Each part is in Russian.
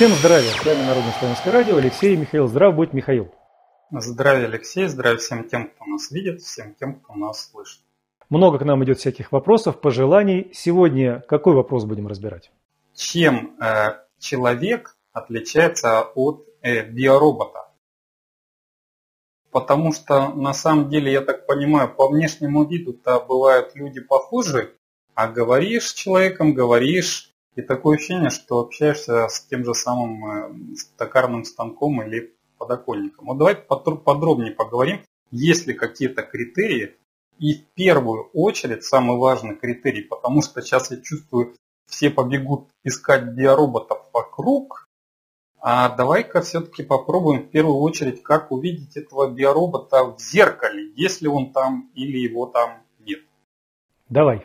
Всем здравия! С вами Народное славянское радио, Алексей и Михаил. Здрав будь, Михаил. Здравия, Алексей. Здравия всем тем, кто нас видит, всем тем, кто нас слышит. Много к нам идет всяких вопросов, пожеланий. Сегодня какой вопрос будем разбирать? Чем человек отличается от биоробота? Потому что на самом деле, я так понимаю, по внешнему виду-то бывают люди похожи, а говоришь с человеком, и такое ощущение, что общаешься с тем же самым токарным станком или подоконником. Вот давайте подробнее поговорим, есть ли какие-то критерии. И в первую очередь самый важный критерий, потому что сейчас я чувствую, все побегут искать биороботов вокруг. А давай-ка все-таки попробуем в первую очередь, как увидеть этого биоробота в зеркале, есть ли он там или его там нет. Давай.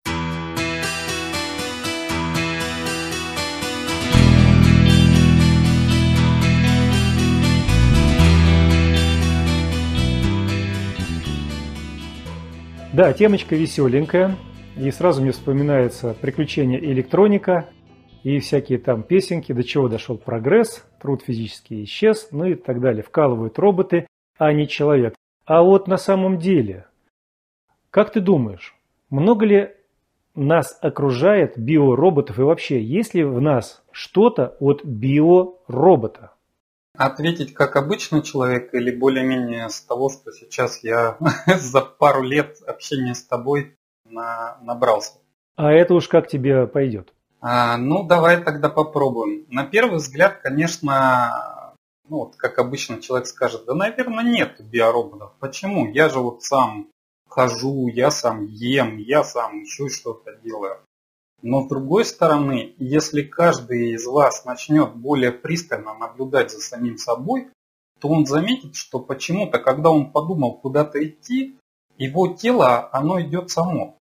Да, темочка веселенькая, и сразу мне вспоминается приключения электроника и всякие там песенки, до чего дошел прогресс, труд физический исчез, ну и так далее. Вкалывают роботы, а не человек. А вот на самом деле, как ты думаешь, много ли нас окружает биороботов и вообще, есть ли в нас что-то от биоробота? Ответить как обычный человек или более-менее с того, что сейчас я за пару лет общения с тобой набрался? А это уж как тебе пойдет. Ну, давай тогда попробуем. На первый взгляд, конечно, вот как обычно человек скажет, да, наверное, нет биороботов. Почему? Я же вот сам хожу, я сам ем, я сам еще что-то делаю. Но с другой стороны, если каждый из вас начнет более пристально наблюдать за самим собой, то он заметит, что почему-то, когда он подумал куда-то идти, его тело, оно идет само.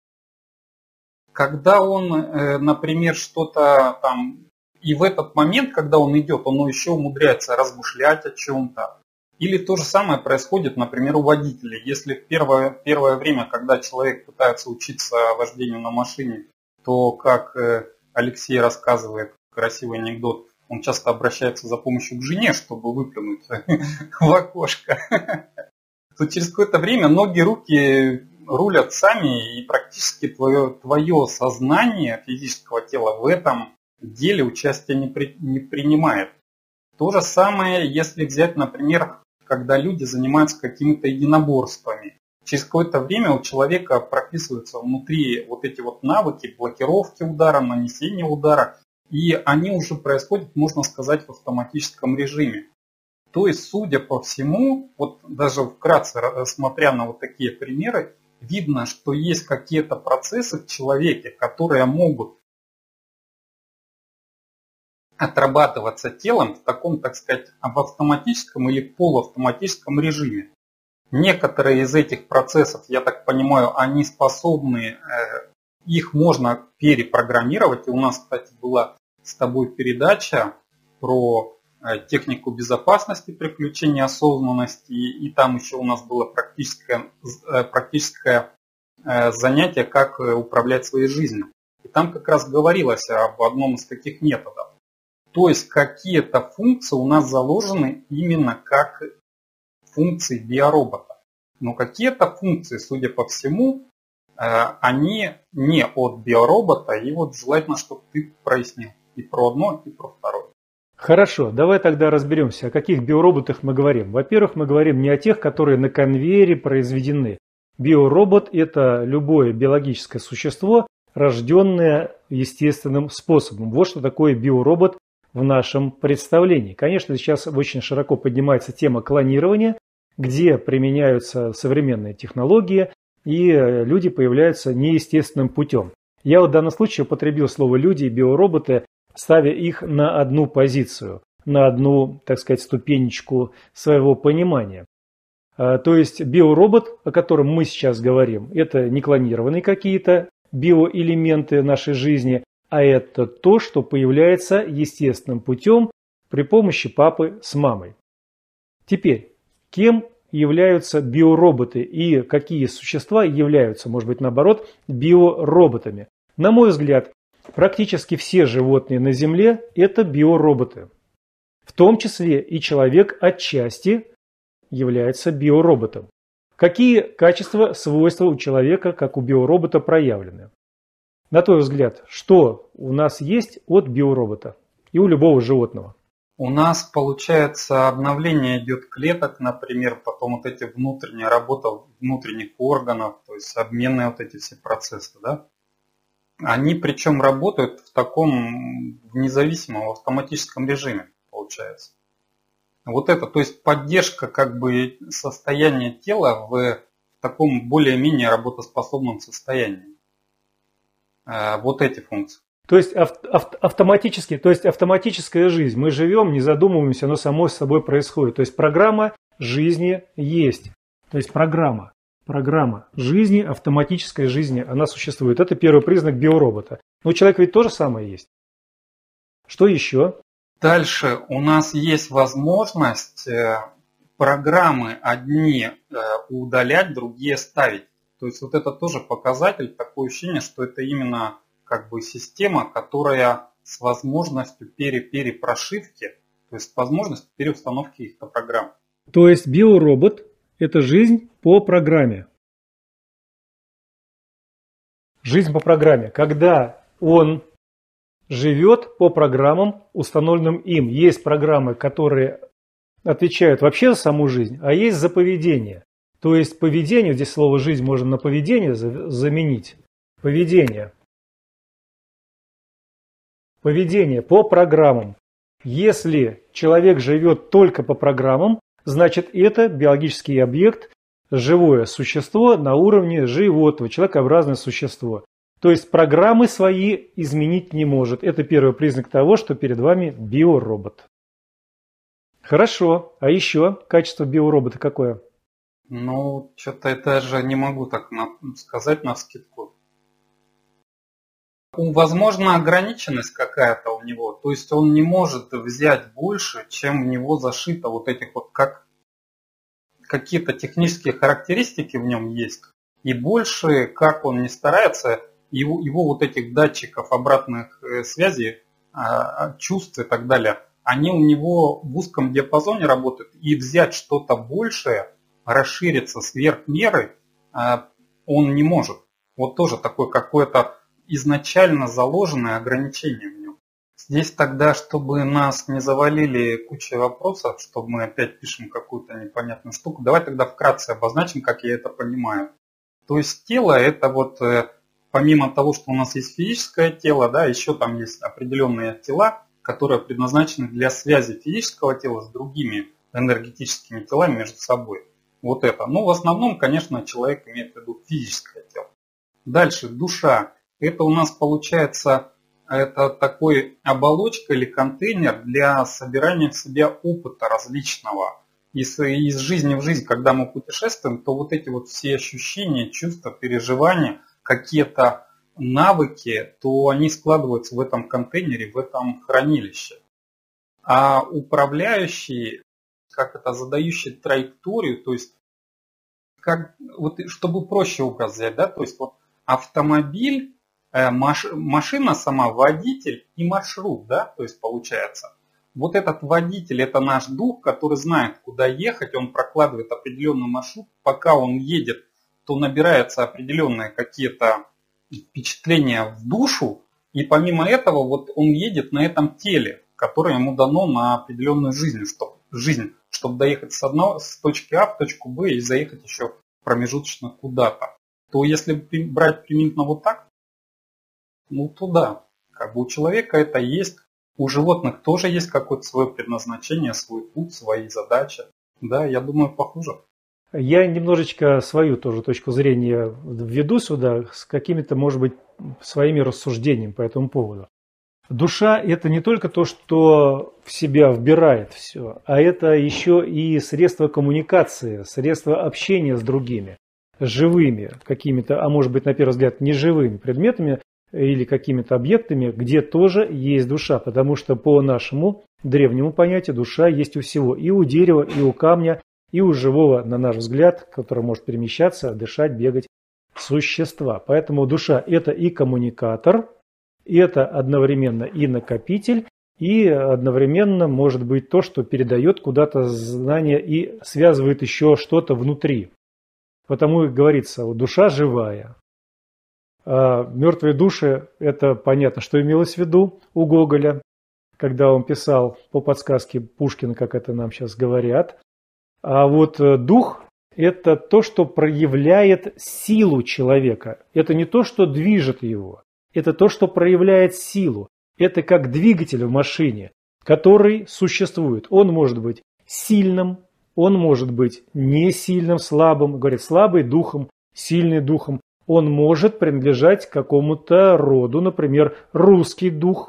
Когда он, например, что-то там, и в этот момент, когда он идет, он еще умудряется размышлять о чем-то. Или то же самое происходит, например, у водителей. Если в первое время, когда человек пытается учиться вождению на машине, то, как Алексей рассказывает, красивый анекдот, он часто обращается за помощью к жене, чтобы выплюнуть в окошко, то через какое-то время ноги, руки рулят сами, и практически твое сознание физического тела в этом деле участия не принимает. То же самое, если взять, например, когда люди занимаются какими-то единоборствами. Через какое-то время у человека прописываются внутри вот эти вот навыки блокировки удара, нанесения удара, и они уже происходят, можно сказать, в автоматическом режиме. То есть, судя по всему, вот даже вкратце смотря на вот такие примеры, видно, что есть какие-то процессы в человеке, которые могут отрабатываться телом в таком, так сказать, в автоматическом или полуавтоматическом режиме. Некоторые из этих процессов, я так понимаю, они способны, их можно перепрограммировать. И у нас, кстати, была с тобой передача про технику безопасности при включении осознанности. И там еще у нас было практическое занятие, как управлять своей жизнью. И там как раз говорилось об одном из таких методов. То есть какие-то функции у нас заложены именно как функции биоробота. Но какие-то функции, судя по всему, они не от биоробота. И вот желательно, чтобы ты прояснил и про одно, и про второе. Хорошо, давай тогда разберемся, о каких биороботах мы говорим. Во-первых, мы говорим не о тех, которые на конвейере произведены. Биоробот – это любое биологическое существо, рожденное естественным способом. Вот что такое биоробот в нашем представлении. Конечно, сейчас очень широко поднимается тема клонирования, где применяются современные технологии, и люди появляются неестественным путем. Я в данном случае употребил слово «люди» и «биороботы», ставя их на одну позицию, на одну, так сказать, ступенечку своего понимания. То есть биоробот, о котором мы сейчас говорим, это не клонированные какие-то биоэлементы нашей жизни, а это то, что появляется естественным путем при помощи папы с мамой. Теперь, кем являются биороботы и какие существа являются, может быть, наоборот, биороботами? На мой взгляд, практически все животные на Земле – это биороботы. В том числе и человек отчасти является биороботом. Какие качества, свойства у человека, как у биоробота, проявлены? На твой взгляд, что у нас есть от биоробота и у любого животного? У нас, получается, обновление идет клеток, например, потом вот эти внутренняя работа внутренних органов, то есть обменные вот эти все процессы, да? Они причем работают в таком независимом автоматическом режиме, получается. Вот это, то есть поддержка как бы состояния тела в таком более-менее работоспособном состоянии. Вот эти функции. То есть автоматическая жизнь. Мы живем, не задумываемся, оно само собой происходит. То есть программа жизни есть. То есть программа жизни, автоматической жизни, она существует. Это первый признак биоробота. Но у человека ведь то же самое есть. Что еще? Дальше у нас есть возможность программы одни удалять, другие ставить. То есть вот это тоже показатель, такое ощущение, что это именно как бы система, которая с возможностью перепрошивки, то есть с возможностью переустановки каких-то программ. То есть биоробот – это жизнь по программе. Жизнь по программе. Когда он живет по программам, установленным им. Есть программы, которые отвечают вообще за саму жизнь, а есть за поведение. То есть поведение, здесь слово «жизнь» можно на поведение заменить. Поведение по программам. Если человек живет только по программам, значит это биологический объект, живое существо на уровне животного, человекообразное существо. То есть программы свои изменить не может. Это первый признак того, что перед вами биоробот. Хорошо. А еще качество биоробота какое? Ну, что-то я даже не могу так сказать навскидку. Возможно, ограниченность какая-то у него. То есть он не может взять больше, чем в него зашито вот этих вот как какие-то технические характеристики в нем есть. И больше, как он не старается, его вот этих датчиков обратных связей, чувств и так далее, они у него в узком диапазоне работают. И взять что-то большее, расшириться сверх меры, он не может. Вот тоже такое какое-то изначально заложенное ограничение в нем. Здесь тогда, чтобы нас не завалили кучей вопросов, чтобы мы опять пишем какую-то непонятную штуку, давай тогда вкратце обозначим, как я это понимаю. То есть тело это вот, помимо того, что у нас есть физическое тело, да, еще там есть определенные тела, которые предназначены для связи физического тела с другими энергетическими телами между собой. Вот это. Но в основном, конечно, человек имеет в виду физическое тело. Дальше душа. Это у нас получается, это такой оболочка или контейнер для собирания в себя опыта различного. Из жизни в жизнь, когда мы путешествуем, то вот эти вот все ощущения, чувства, переживания, какие-то навыки, то они складываются в этом контейнере, в этом хранилище. А управляющий, задающий траекторию, то есть, вот, чтобы проще образ взять, да, то есть вот автомобиль, машина сама, водитель и маршрут, да, то есть получается. Вот этот водитель, это наш дух, который знает, куда ехать, он прокладывает определенный маршрут. Пока он едет, то набираются определенные какие-то впечатления в душу, и помимо этого вот он едет на этом теле, которое ему дано на определенную жизнь, чтобы доехать с точки А в точку Б и заехать еще промежуточно куда-то. То если брать примерно вот так, ну то да, как бы у человека это есть, у животных тоже есть какое-то свое предназначение, свой путь, свои задачи. Да, я думаю, похоже. Я немножечко свою тоже точку зрения введу сюда с какими-то, может быть, своими рассуждениями по этому поводу. Душа – это не только то, что в себя вбирает все, а это еще и средство коммуникации, средство общения с другими, живыми какими-то, а может быть, на первый взгляд, неживыми предметами или какими-то объектами, где тоже есть душа, потому что по нашему древнему понятию душа есть у всего, и у дерева, и у камня, и у живого, на наш взгляд, который может перемещаться, дышать, бегать, существа. Поэтому душа – это и коммуникатор, И это одновременно и накопитель, и одновременно может быть то, что передает куда-то знания и связывает еще что-то внутри. Потому и говорится, душа живая. А мертвые души, это понятно, что имелось в виду у Гоголя, когда он писал по подсказке Пушкина, как это нам сейчас говорят. А вот дух – это то, что проявляет силу человека. Это не то, что движет его. Это то, что проявляет силу. Это как двигатель в машине, который существует. Он может быть сильным, он может быть не сильным, слабым. Говорит, слабый духом, сильный духом. Он может принадлежать какому-то роду, например, русский дух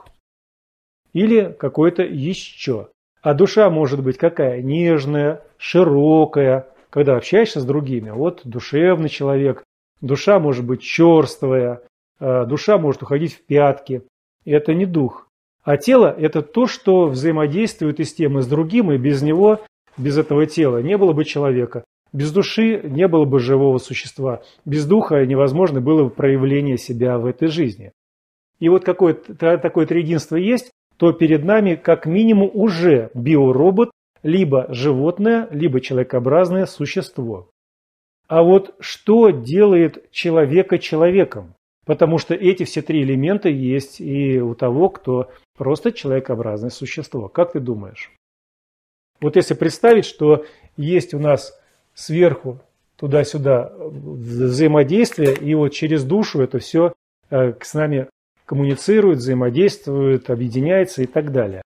или какой-то еще. А душа может быть какая? Нежная, широкая. Когда общаешься с другими, вот душевный человек. Душа может быть черствая, душа может уходить в пятки. Это не дух. А тело – это то, что взаимодействует и с тем, и с другим, и без него, без этого тела не было бы человека. Без души не было бы живого существа. Без духа невозможно было бы проявление себя в этой жизни. И вот какое-то такое триединство есть, то перед нами как минимум уже биоробот, либо животное, либо человекообразное существо. А вот что делает человека человеком? Потому что эти все три элемента есть и у того, кто просто человекообразное существо. Как ты думаешь? Вот если представить, что есть у нас сверху туда-сюда взаимодействие, и вот через душу это все с нами коммуницирует, взаимодействует, объединяется и так далее,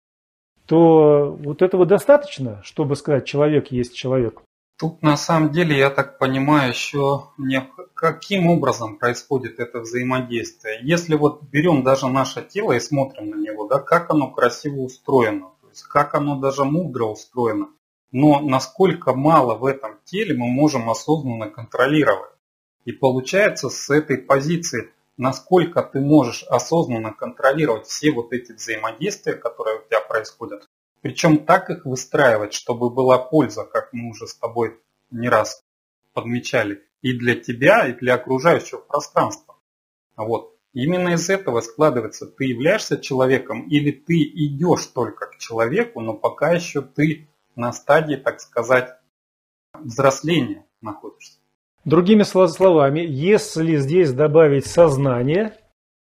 то вот этого достаточно, чтобы сказать, человек есть человек? Тут на самом деле, я так понимаю, еще каким образом происходит это взаимодействие. Если вот берем даже наше тело и смотрим на него, да, как оно красиво устроено, то есть как оно даже мудро устроено, но насколько мало в этом теле мы можем осознанно контролировать. И получается с этой позиции, насколько ты можешь осознанно контролировать все вот эти взаимодействия, которые у тебя происходят, причем так их выстраивать, чтобы была польза, как мы уже с тобой не раз подмечали, и для тебя, и для окружающего пространства. Вот. Именно из этого складывается, ты являешься человеком или ты идешь только к человеку, но пока еще ты на стадии, так сказать, взросления находишься. Другими словами, если здесь добавить сознание,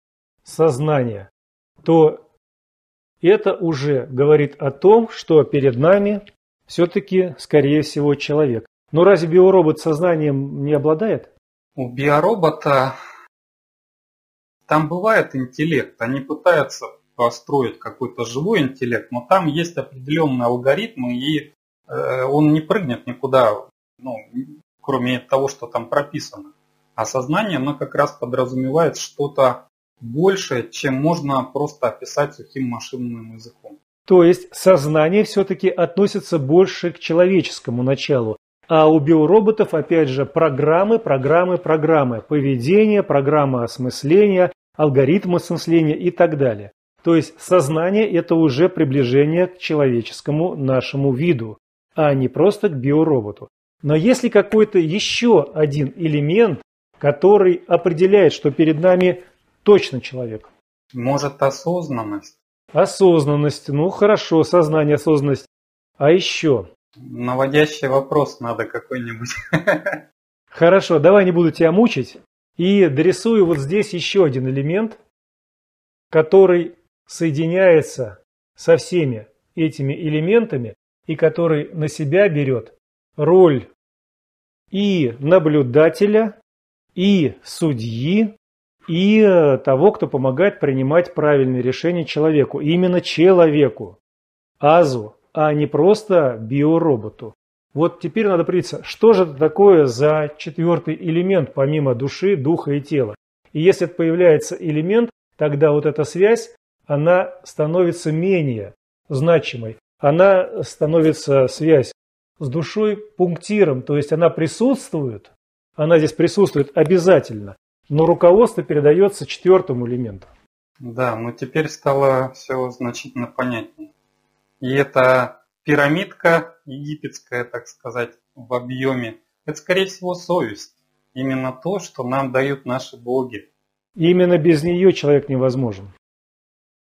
то это уже говорит о том, что перед нами все-таки, скорее всего, человек. Но разве биоробот сознанием не обладает? У биоробота там бывает интеллект. Они пытаются построить какой-то живой интеллект, но там есть определенные алгоритмы, и он не прыгнет никуда, кроме того, что там прописано. А сознание, оно как раз подразумевает что-то большее, чем можно просто описать сухим машинным языком. То есть сознание все-таки относится больше к человеческому началу. А у биороботов, опять же, программы, поведение, программа осмысления, алгоритмы осмысления и так далее. То есть сознание – это уже приближение к человеческому нашему виду, а не просто к биороботу. Но если какой-то еще один элемент, который определяет, что перед нами точно человек. Может, осознанность? Осознанность. Хорошо, сознание, осознанность. А еще? Наводящий вопрос надо какой-нибудь. Хорошо, давай не буду тебя мучить. И дорисую вот здесь еще один элемент, который соединяется со всеми этими элементами и который на себя берет роль и наблюдателя, и судьи, и того, кто помогает принимать правильные решения человеку. Именно человеку, азу, а не просто биороботу. Вот теперь надо определиться, что же это такое за четвертый элемент, помимо души, духа и тела. И если это появляется элемент, тогда вот эта связь, она становится менее значимой. Она становится, связь с душой, пунктиром, то есть она присутствует, она здесь присутствует обязательно, но руководство передается четвертому элементу. Да, но теперь стало все значительно понятнее. И эта пирамидка египетская, так сказать, в объеме, это, скорее всего, совесть. Именно то, что нам дают наши боги. И именно без нее человек невозможен.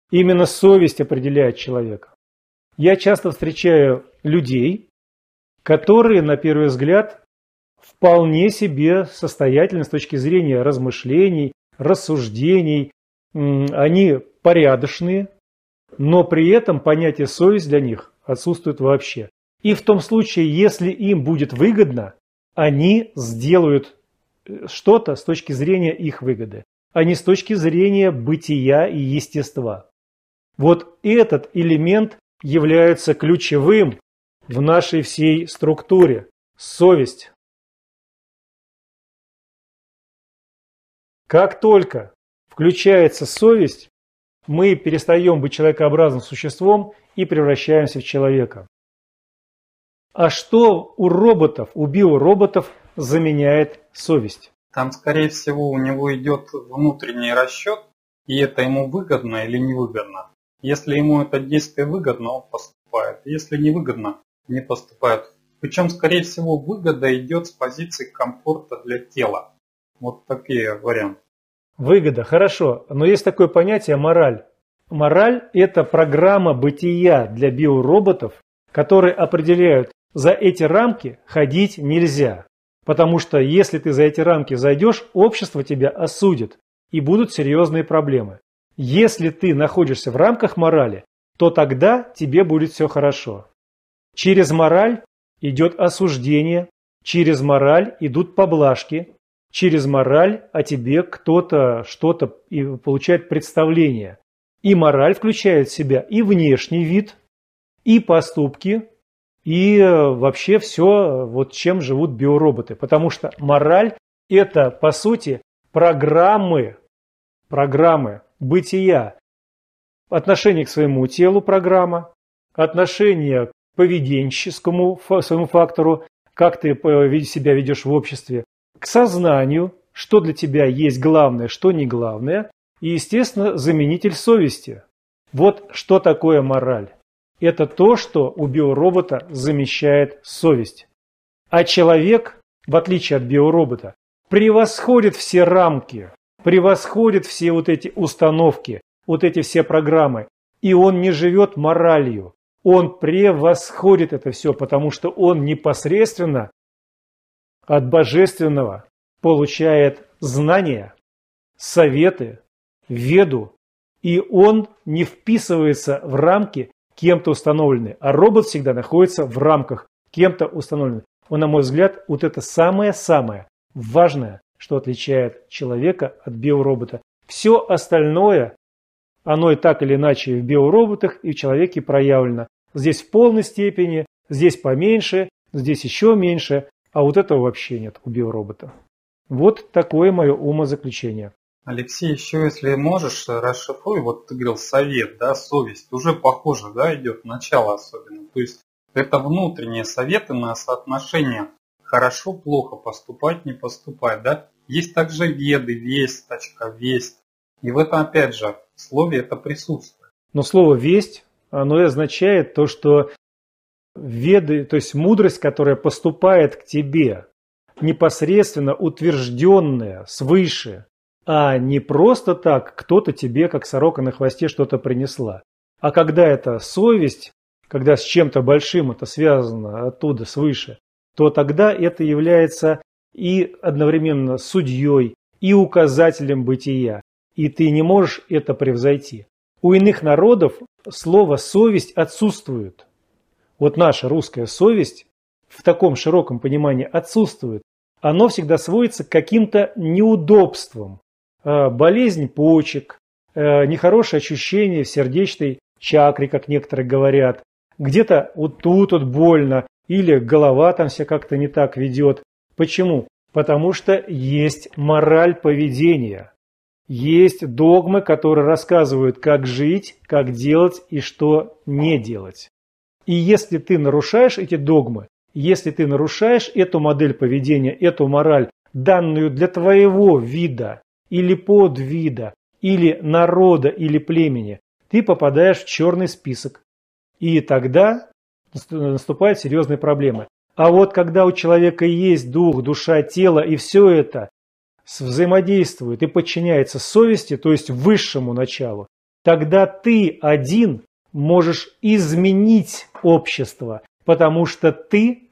Именно совесть определяет человека. Я часто встречаю людей, которые, на первый взгляд, вполне себе состоятельны с точки зрения размышлений, рассуждений. Они порядочные, но при этом понятие совесть для них отсутствует вообще. И в том случае, если им будет выгодно, они сделают что-то с точки зрения их выгоды, а не с точки зрения бытия и естества. Вот этот элемент является ключевым в нашей всей структуре – совесть. Как только включается совесть, мы перестаем быть человекообразным существом и превращаемся в человека. А что у роботов, у биороботов заменяет совесть? Там, скорее всего, у него идет внутренний расчет, и это ему выгодно или невыгодно. Если ему это действие выгодно, он поступает. Если невыгодно, не поступает. Причем, скорее всего, выгода идет с позиции комфорта для тела. Вот такие варианты. Выгода, хорошо. Но есть такое понятие мораль. Мораль – это программа бытия для биороботов, которые определяют, за эти рамки ходить нельзя. Потому что если ты за эти рамки зайдешь, общество тебя осудит, и будут серьезные проблемы. Если ты находишься в рамках морали, то тогда тебе будет все хорошо. Через мораль идет осуждение, через мораль идут поблажки, через мораль о тебе кто-то что-то получает представление. И мораль включает в себя и внешний вид, и поступки, и вообще все, вот чем живут биороботы. Потому что мораль – это, по сути, программы бытия. Отношение к своему телу – программа, отношение к поведенческому своему фактору, как ты себя ведешь в обществе, к сознанию, что для тебя есть главное, что не главное, и, естественно, заменитель совести. Вот что такое мораль. Это то, что у биоробота замещает совесть. А человек, в отличие от биоробота, превосходит все рамки, превосходит все вот эти установки, вот эти все программы. И он не живет моралью. Он превосходит это все, потому что он непосредственно от божественного получает знания, советы, веду, и он не вписывается в рамки кем-то установленные, а робот всегда находится в рамках кем-то установленных. На мой взгляд, вот это самое-самое важное, что отличает человека от биоробота. Все остальное, оно и так или иначе в биороботах и в человеке проявлено. Здесь в полной степени, здесь поменьше, здесь еще меньше, а вот этого вообще нет у биоробота. Вот такое мое умозаключение. Алексей, еще если можешь, расшифруй, вот ты говорил совет, да, совесть, уже похоже, да, идет начало особенно. То есть это внутренние советы на соотношение хорошо, плохо, поступать, не поступать, да. Есть также веды, весточка, весть. И в этом, опять же, в слове это присутствует. Но слово «весть», оно и означает то, что веды, то есть мудрость, которая поступает к тебе, непосредственно утвержденная свыше, а не просто так кто-то тебе, как сорока на хвосте, что-то принесла. А когда это совесть, когда с чем-то большим это связано оттуда, свыше, то тогда это является и одновременно судьей, и указателем бытия. И ты не можешь это превзойти. У иных народов слово «совесть» отсутствует. Вот наша русская совесть в таком широком понимании отсутствует. Оно всегда сводится к каким-то неудобствам. Болезнь почек, нехорошее ощущение в сердечной чакре, как некоторые говорят. Где-то вот тут вот больно, или голова там себя как-то не так ведет. Почему? Потому что есть мораль поведения. Есть догмы, которые рассказывают, как жить, как делать и что не делать. И если ты нарушаешь эти догмы, если ты нарушаешь эту модель поведения, эту мораль, данную для твоего вида или подвида, или народа, или племени, ты попадаешь в черный список. И тогда наступают серьезные проблемы. А вот когда у человека есть дух, душа, тело, и все это взаимодействует и подчиняется совести, то есть высшему началу, тогда ты один можешь изменить общество, потому что ты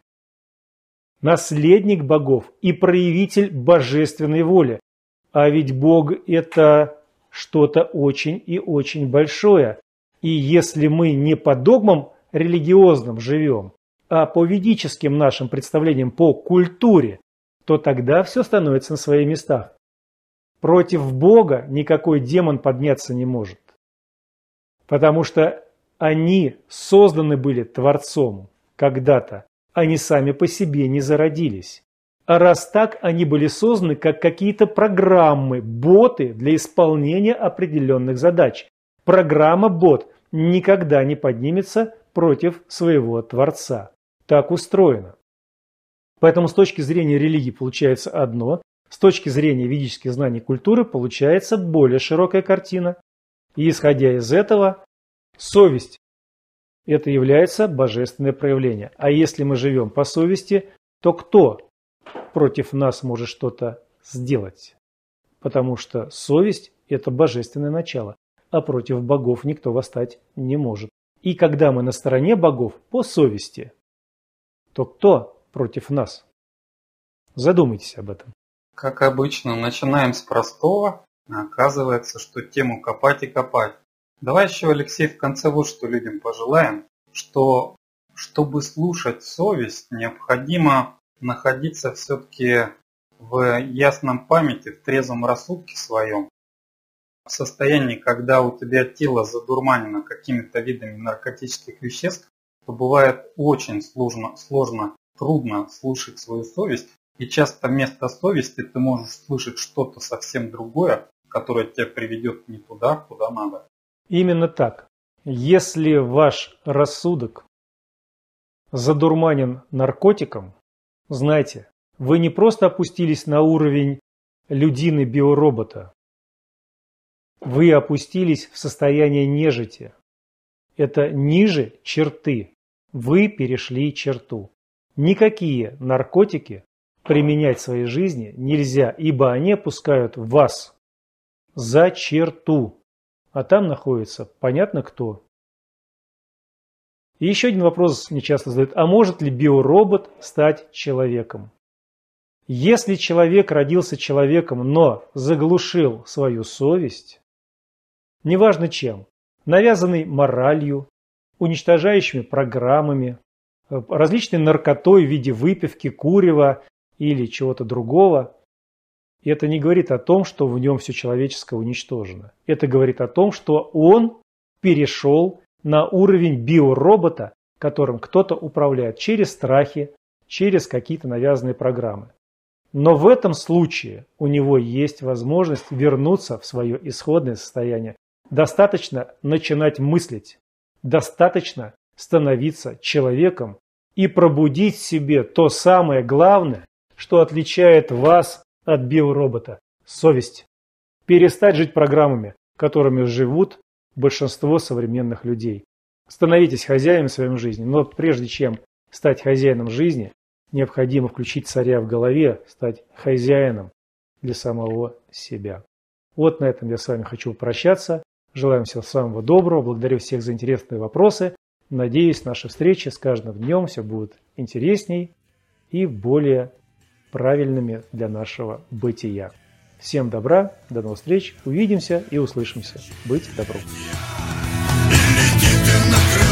наследник богов и проявитель божественной воли. А ведь Бог – это что-то очень и очень большое. И если мы не по догмам религиозным живем, а по ведическим нашим представлениям, по культуре, то тогда все становится на своих местах. Против Бога никакой демон подняться не может. Потому что они созданы были Творцом когда-то. Они сами по себе не зародились. А раз так, они были созданы как какие-то программы, боты для исполнения определенных задач. Программа-бот никогда не поднимется против своего Творца. Так устроено. Поэтому с точки зрения религии получается одно, с точки зрения ведических знаний и культуры получается более широкая картина. И исходя из этого, совесть – это является божественное проявление. А если мы живем по совести, то кто против нас может что-то сделать? Потому что совесть – это божественное начало, а против богов никто восстать не может. И когда мы на стороне богов по совести, то кто против нас? Задумайтесь об этом. Как обычно, начинаем с простого, а оказывается, что тему копать и копать. Давай еще, Алексей, в конце вот что людям пожелаем, что чтобы слушать совесть, необходимо находиться все-таки в ясном памяти, в трезвом рассудке своем, в состоянии, когда у тебя тело задурманено какими-то видами наркотических веществ, то бывает очень сложно, трудно слушать свою совесть. И часто вместо совести ты можешь слышать что-то совсем другое, которое тебя приведет не туда, куда надо. Именно так. Если ваш рассудок задурманен наркотиком, знайте, вы не просто опустились на уровень людины биоробота, вы опустились в состояние нежити. Это ниже черты. Вы перешли черту. Никакие наркотики применять в своей жизни нельзя, ибо они опускают вас за черту. А там находится понятно кто. И еще один вопрос мне часто задают. А может ли биоробот стать человеком? Если человек родился человеком, но заглушил свою совесть, неважно чем, навязанный моралью, уничтожающими программами, различной наркотой в виде выпивки, курева или чего-то другого, это не говорит о том, что в нем все человеческое уничтожено. Это говорит о том, что он перешел на уровень биоробота, которым кто-то управляет через страхи, через какие-то навязанные программы. Но в этом случае у него есть возможность вернуться в свое исходное состояние. Достаточно начинать мыслить, достаточно становиться человеком и пробудить в себе то самое главное, что отличает вас от биоробота – совесть. Перестать жить программами, которыми живут большинство современных людей. Становитесь хозяином своей жизни, но прежде чем стать хозяином жизни, необходимо включить царя в голове, стать хозяином для самого себя. Вот на этом я с вами хочу прощаться. Желаю всего самого доброго, благодарю всех за интересные вопросы. Надеюсь, наши встречи с каждым днем все будут интересней и более правильными для нашего бытия. Всем добра, до новых встреч, увидимся и услышимся. Быть добру.